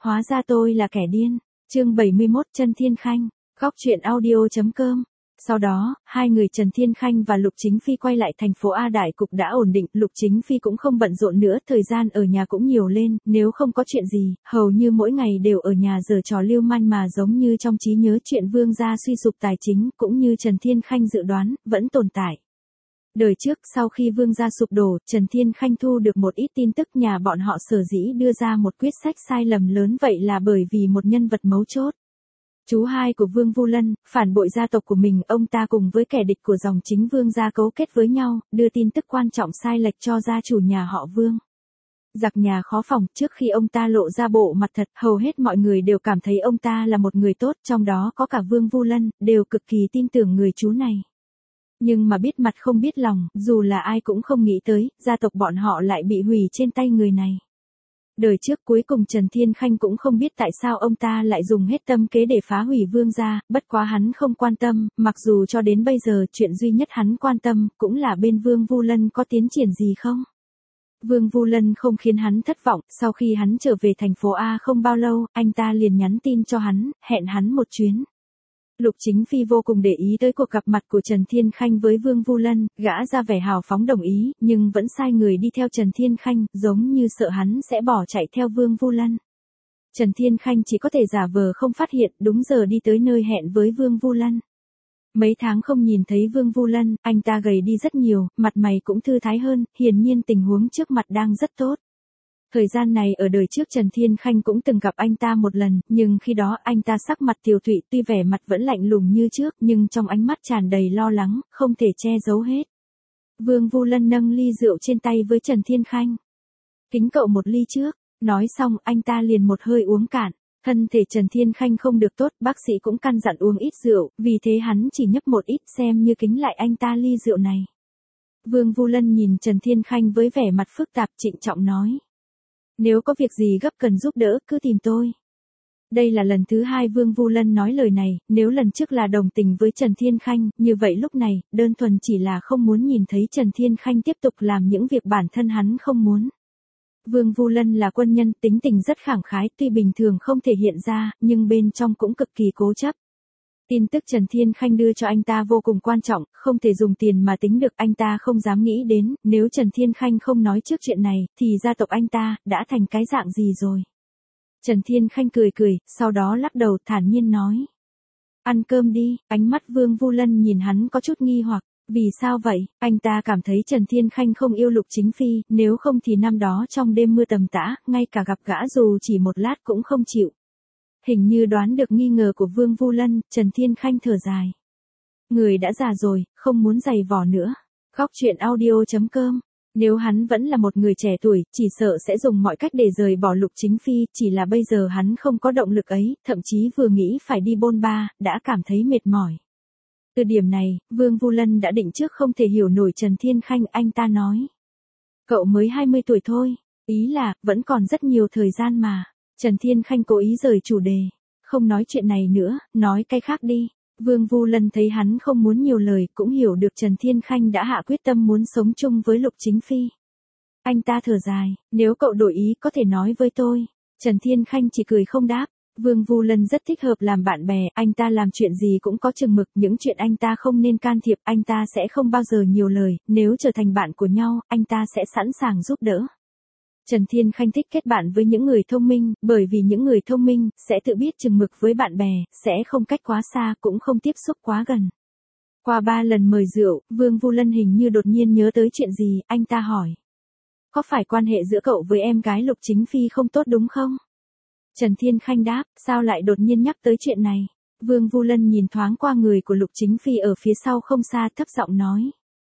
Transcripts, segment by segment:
Hóa ra tôi là kẻ điên. Chương 71 Trần Thiên Khanh, góc truyện audio.com. Sau đó, hai người Trần Thiên Khanh và Lục Chính Phi quay lại thành phố A, đại cục đã ổn định, Lục Chính Phi cũng không bận rộn nữa, thời gian ở nhà cũng nhiều lên, nếu không có chuyện gì, hầu như mỗi ngày đều ở nhà giở trò lưu manh mà giống như trong trí nhớ chuyện Vương gia suy sụp tài chính, cũng như Trần Thiên Khanh dự đoán, vẫn tồn tại. Đời trước, sau khi Vương gia sụp đổ, Trần Thiên Khanh thu được một ít tin tức nhà bọn họ sở dĩ đưa ra một quyết sách sai lầm lớn vậy là bởi vì một nhân vật mấu chốt. Chú hai của Vương Vu Lân, phản bội gia tộc của mình, ông ta cùng với kẻ địch của dòng chính Vương gia cấu kết với nhau, đưa tin tức quan trọng sai lệch cho gia chủ nhà họ Vương. Giặc nhà khó phòng, trước khi ông ta lộ ra bộ mặt thật, hầu hết mọi người đều cảm thấy ông ta là một người tốt, trong đó có cả Vương Vu Lân, đều cực kỳ tin tưởng người chú này. Nhưng mà biết mặt không biết lòng, dù là ai cũng không nghĩ tới, gia tộc bọn họ lại bị hủy trên tay người này. Đời trước cuối cùng Trần Thiên Khanh cũng không biết tại sao ông ta lại dùng hết tâm kế để phá hủy Vương gia, bất quá hắn không quan tâm, mặc dù cho đến bây giờ chuyện duy nhất hắn quan tâm cũng là bên Vương Vu Lân có tiến triển gì không. Vương Vu Lân không khiến hắn thất vọng, sau khi hắn trở về thành phố A không bao lâu, anh ta liền nhắn tin cho hắn, hẹn hắn một chuyến. Lục Chính Phi vô cùng để ý tới cuộc gặp mặt của Trần Thiên Khanh với Vương Vu Lân, gã ra vẻ hào phóng đồng ý, nhưng vẫn sai người đi theo Trần Thiên Khanh, giống như sợ hắn sẽ bỏ chạy theo Vương Vu Lân. Trần Thiên Khanh chỉ có thể giả vờ không phát hiện, đúng giờ đi tới nơi hẹn với Vương Vu Lân. Mấy tháng không nhìn thấy Vương Vu Lân, anh ta gầy đi rất nhiều, mặt mày cũng thư thái hơn, hiển nhiên tình huống trước mặt đang rất tốt. Thời gian này ở đời trước Trần Thiên Khanh cũng từng gặp anh ta một lần, nhưng khi đó anh ta sắc mặt tiều tụy, tuy vẻ mặt vẫn lạnh lùng như trước, nhưng trong ánh mắt tràn đầy lo lắng, không thể che giấu hết. Vương Vu Lân nâng ly rượu trên tay với Trần Thiên Khanh. Kính cậu một ly trước, nói xong anh ta liền một hơi uống cạn. Thân thể Trần Thiên Khanh không được tốt, bác sĩ cũng căn dặn uống ít rượu, vì thế hắn chỉ nhấp một ít xem như kính lại anh ta ly rượu này. Vương Vu Lân nhìn Trần Thiên Khanh với vẻ mặt phức tạp, trịnh trọng nói. Nếu có việc gì gấp cần giúp đỡ, cứ tìm tôi. Đây là lần thứ hai Vương Vu Lân nói lời này, nếu lần trước là đồng tình với Trần Thiên Khanh, như vậy lúc này, đơn thuần chỉ là không muốn nhìn thấy Trần Thiên Khanh tiếp tục làm những việc bản thân hắn không muốn. Vương Vu Lân là quân nhân, tính tình rất khẳng khái, tuy bình thường không thể hiện ra, nhưng bên trong cũng cực kỳ cố chấp. Tin tức Trần Thiên Khanh đưa cho anh ta vô cùng quan trọng, không thể dùng tiền mà tính được, anh ta không dám nghĩ đến, nếu Trần Thiên Khanh không nói trước chuyện này, thì gia tộc anh ta đã thành cái dạng gì rồi. Trần Thiên Khanh cười cười, sau đó lắc đầu thản nhiên nói. Ăn cơm đi, ánh mắt Vương Vu Lân nhìn hắn có chút nghi hoặc, vì sao vậy, anh ta cảm thấy Trần Thiên Khanh không yêu Lục Chính Phi, nếu không thì năm đó trong đêm mưa tầm tã, ngay cả gặp gã dù chỉ một lát cũng không chịu. Hình như đoán được nghi ngờ của Vương Vu Lân, Trần Thiên Khanh thở dài. Người đã già rồi, không muốn giày vò nữa. Góc truyện audio.com. Nếu hắn vẫn là một người trẻ tuổi, chỉ sợ sẽ dùng mọi cách để rời bỏ Lục Chính Phi, chỉ là bây giờ hắn không có động lực ấy, thậm chí vừa nghĩ phải đi bôn ba, đã cảm thấy mệt mỏi. Từ điểm này, Vương Vu Lân đã định trước không thể hiểu nổi Trần Thiên Khanh, anh ta nói. Cậu mới 20 tuổi thôi, ý là, vẫn còn rất nhiều thời gian mà. Trần Thiên Khanh cố ý rời chủ đề. Không nói chuyện này nữa, nói cái khác đi. Vương Vu Lân thấy hắn không muốn nhiều lời, cũng hiểu được Trần Thiên Khanh đã hạ quyết tâm muốn sống chung với Lục Chính Phi. Anh ta thở dài, nếu cậu đổi ý có thể nói với tôi. Trần Thiên Khanh chỉ cười không đáp. Vương Vu Lân rất thích hợp làm bạn bè, anh ta làm chuyện gì cũng có chừng mực, những chuyện anh ta không nên can thiệp, anh ta sẽ không bao giờ nhiều lời, nếu trở thành bạn của nhau, anh ta sẽ sẵn sàng giúp đỡ. Trần Thiên Khanh thích kết bạn với những người thông minh, bởi vì những người thông minh sẽ tự biết chừng mực với bạn bè, sẽ không cách quá xa, cũng không tiếp xúc quá gần. Qua 3 lần mời rượu, Vương Vu Lân hình như đột nhiên nhớ tới chuyện gì, anh ta hỏi. Có phải quan hệ giữa cậu với em gái Lục Chính Phi không tốt đúng không? Trần Thiên Khanh đáp, sao lại đột nhiên nhắc tới chuyện này? Vương Vu Lân nhìn thoáng qua người của Lục Chính Phi ở phía sau không xa, thấp giọng nói.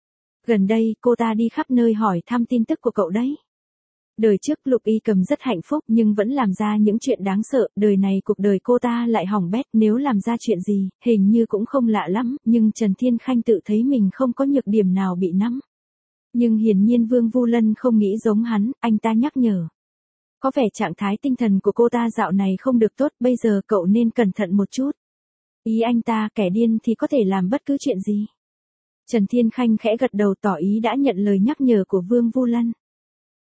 Gần đây, cô ta đi khắp nơi hỏi thăm tin tức của cậu đấy. Đời trước Lục Y Cầm rất hạnh phúc nhưng vẫn làm ra những chuyện đáng sợ, đời này cuộc đời cô ta lại hỏng bét, nếu làm ra chuyện gì, hình như cũng không lạ lắm, nhưng Trần Thiên Khanh tự thấy mình không có nhược điểm nào bị nắm. Nhưng hiển nhiên Vương Vu Lân không nghĩ giống hắn, anh ta nhắc nhở. Có vẻ trạng thái tinh thần của cô ta dạo này không được tốt, bây giờ cậu nên cẩn thận một chút. Ý anh ta, kẻ điên thì có thể làm bất cứ chuyện gì. Trần Thiên Khanh khẽ gật đầu tỏ ý đã nhận lời nhắc nhở của Vương Vu Lân.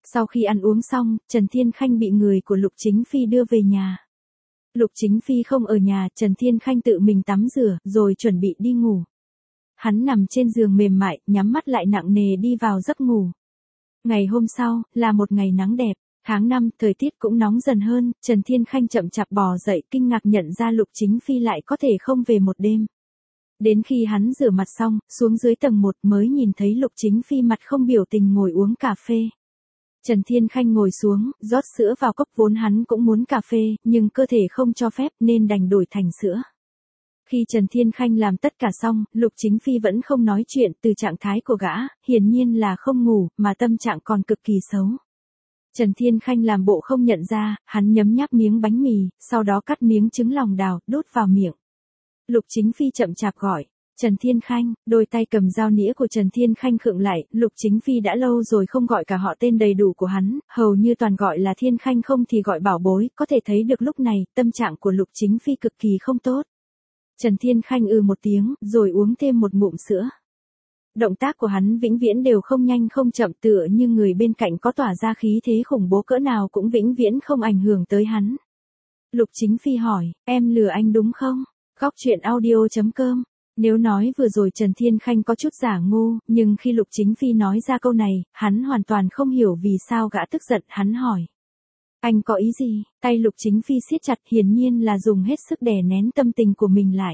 Sau khi ăn uống xong, Trần Thiên Khanh bị người của Lục Chính Phi đưa về nhà. Lục Chính Phi không ở nhà, Trần Thiên Khanh tự mình tắm rửa, rồi chuẩn bị đi ngủ. Hắn nằm trên giường mềm mại, nhắm mắt lại nặng nề đi vào giấc ngủ. Ngày hôm sau, là một ngày nắng đẹp. Tháng 5, thời tiết cũng nóng dần hơn, Trần Thiên Khanh chậm chạp bò dậy kinh ngạc nhận ra Lục Chính Phi lại có thể không về một đêm. Đến khi hắn rửa mặt xong, xuống dưới tầng 1 mới nhìn thấy Lục Chính Phi mặt không biểu tình ngồi uống cà phê. Trần Thiên Khanh ngồi xuống, rót sữa vào cốc, vốn hắn cũng muốn cà phê, nhưng cơ thể không cho phép nên đành đổi thành sữa. Khi Trần Thiên Khanh làm tất cả xong, Lục Chính Phi vẫn không nói chuyện, từ trạng thái của gã, hiển nhiên là không ngủ, mà tâm trạng còn cực kỳ xấu. Trần Thiên Khanh làm bộ không nhận ra, hắn nhấm nháp miếng bánh mì, sau đó cắt miếng trứng lòng đào, đút vào miệng. Lục Chính Phi chậm chạp gọi, Trần Thiên Khanh, đôi tay cầm dao nĩa của Trần Thiên Khanh khựng lại, Lục Chính Phi đã lâu rồi không gọi cả họ tên đầy đủ của hắn, hầu như toàn gọi là Thiên Khanh không thì gọi bảo bối, có thể thấy được lúc này, tâm trạng của Lục Chính Phi cực kỳ không tốt. Trần Thiên Khanh một tiếng, rồi uống thêm một ngụm sữa. Động tác của hắn vĩnh viễn đều không nhanh không chậm, tựa như người bên cạnh có tỏa ra khí thế khủng bố cỡ nào cũng vĩnh viễn không ảnh hưởng tới hắn. Lục Chính Phi hỏi, em lừa anh đúng không? Góc truyện audio.com. Nếu nói vừa rồi Trần Thiên Khanh có chút giả ngu, nhưng khi Lục Chính Phi nói ra câu này, hắn hoàn toàn không hiểu vì sao gã tức giận, hắn hỏi. Anh có ý gì? Tay Lục Chính Phi siết chặt, hiển nhiên là dùng hết sức đè nén tâm tình của mình lại.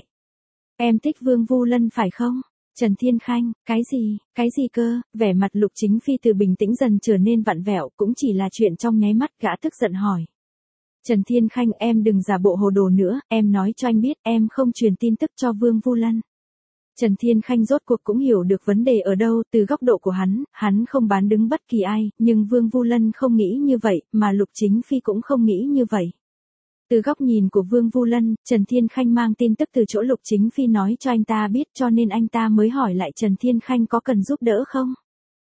Em thích Vương Vu Lân phải không? Trần Thiên Khanh, cái gì cơ? Vẻ mặt Lục Chính Phi từ bình tĩnh dần trở nên vặn vẹo, cũng chỉ là chuyện trong nháy mắt, gã tức giận hỏi. Trần Thiên Khanh, em đừng giả bộ hồ đồ nữa, em nói cho anh biết em không truyền tin tức cho Vương Vu Lân. Trần Thiên Khanh rốt cuộc cũng hiểu được vấn đề ở đâu, từ góc độ của hắn không bán đứng bất kỳ ai, nhưng Vương Vu Lân không nghĩ như vậy, mà Lục Chính Phi cũng không nghĩ như vậy. Từ góc nhìn của Vương Vu Lân, Trần Thiên Khanh mang tin tức từ chỗ Lục Chính Phi nói cho anh ta biết, cho nên anh ta mới hỏi lại Trần Thiên Khanh có cần giúp đỡ không.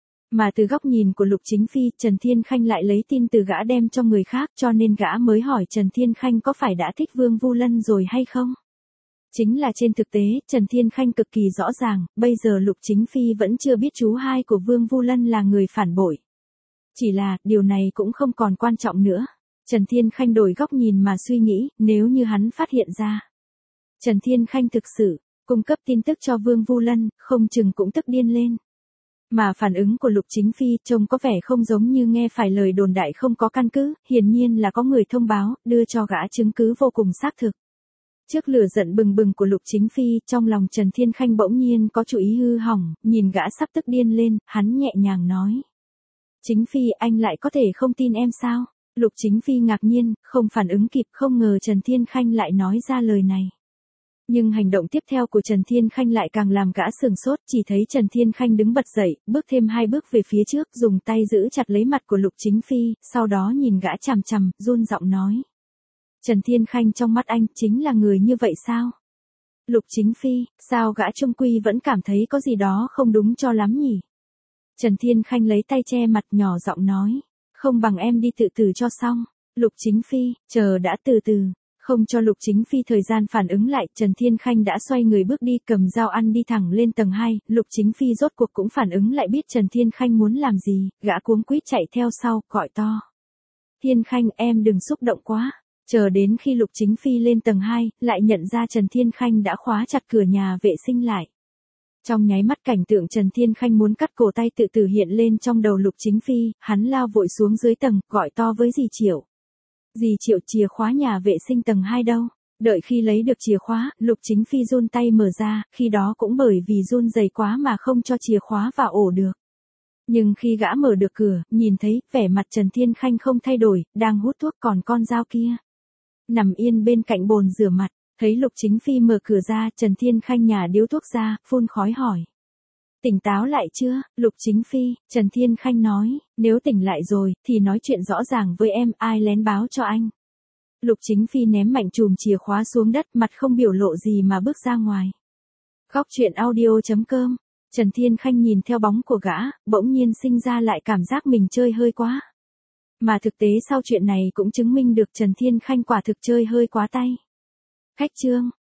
Mà từ góc nhìn của Lục Chính Phi, Trần Thiên Khanh lại lấy tin từ gã đem cho người khác, cho nên gã mới hỏi Trần Thiên Khanh có phải đã thích Vương Vu Lân rồi hay không. Chính là trên thực tế, Trần Thiên Khanh cực kỳ rõ ràng, bây giờ Lục Chính Phi vẫn chưa biết chú hai của Vương Vu Lân là người phản bội. Chỉ là, điều này cũng không còn quan trọng nữa. Trần Thiên Khanh đổi góc nhìn mà suy nghĩ, nếu như hắn phát hiện ra. Trần Thiên Khanh thực sự, cung cấp tin tức cho Vương Vu Lân, không chừng cũng tức điên lên. Mà phản ứng của Lục Chính Phi trông có vẻ không giống như nghe phải lời đồn đại không có căn cứ, hiển nhiên là có người thông báo, đưa cho gã chứng cứ vô cùng xác thực. Trước lửa giận bừng bừng của Lục Chính Phi, trong lòng Trần Thiên Khanh bỗng nhiên có chủ ý hư hỏng, nhìn gã sắp tức điên lên, hắn nhẹ nhàng nói. Chính Phi, anh lại có thể không tin em sao? Lục Chính Phi ngạc nhiên, không phản ứng kịp, không ngờ Trần Thiên Khanh lại nói ra lời này. Nhưng hành động tiếp theo của Trần Thiên Khanh lại càng làm gã sửng sốt, chỉ thấy Trần Thiên Khanh đứng bật dậy, bước thêm 2 bước về phía trước, dùng tay giữ chặt lấy mặt của Lục Chính Phi, sau đó nhìn gã chằm chằm, run giọng nói. Trần Thiên Khanh, trong mắt anh, chính là người như vậy sao? Lục Chính Phi, sao gã trung quy vẫn cảm thấy có gì đó không đúng cho lắm nhỉ? Trần Thiên Khanh lấy tay che mặt, nhỏ giọng nói. Không bằng em đi tự tử cho xong. Lục Chính Phi, chờ đã, từ từ. Không cho Lục Chính Phi thời gian phản ứng lại, Trần Thiên Khanh đã xoay người bước đi, cầm dao ăn đi thẳng lên tầng 2, Lục Chính Phi rốt cuộc cũng phản ứng lại, biết Trần Thiên Khanh muốn làm gì, gã cuống quýt chạy theo sau, gọi to. Thiên Khanh, em đừng xúc động quá. Chờ đến khi Lục Chính Phi lên tầng 2, lại nhận ra Trần Thiên Khanh đã khóa chặt cửa nhà vệ sinh lại. Trong nháy mắt cảnh tượng Trần Thiên Khanh muốn cắt cổ tay tự tử hiện lên trong đầu Lục Chính Phi, hắn lao vội xuống dưới tầng, gọi to với dì Triệu. Dì Triệu, chìa khóa nhà vệ sinh tầng 2 đâu? Đợi khi lấy được chìa khóa, Lục Chính Phi run tay mở ra, khi đó cũng bởi vì run rẩy quá mà không cho chìa khóa vào ổ được. Nhưng khi gã mở được cửa, nhìn thấy, vẻ mặt Trần Thiên Khanh không thay đổi, đang hút thuốc, còn con dao kia nằm yên bên cạnh bồn rửa mặt. Thấy Lục Chính Phi mở cửa ra, Trần Thiên Khanh nhả điếu thuốc ra, phun khói hỏi. Tỉnh táo lại chưa? Lục Chính Phi, Trần Thiên Khanh nói, nếu tỉnh lại rồi, thì nói chuyện rõ ràng với em, ai lén báo cho anh. Lục Chính Phi ném mạnh chùm chìa khóa xuống đất, mặt không biểu lộ gì mà bước ra ngoài. Góc truyện audio.com. Trần Thiên Khanh nhìn theo bóng của gã, bỗng nhiên sinh ra lại cảm giác mình chơi hơi quá. Mà thực tế sau chuyện này cũng chứng minh được Trần Thiên Khanh quả thực chơi hơi quá tay. Khách trương.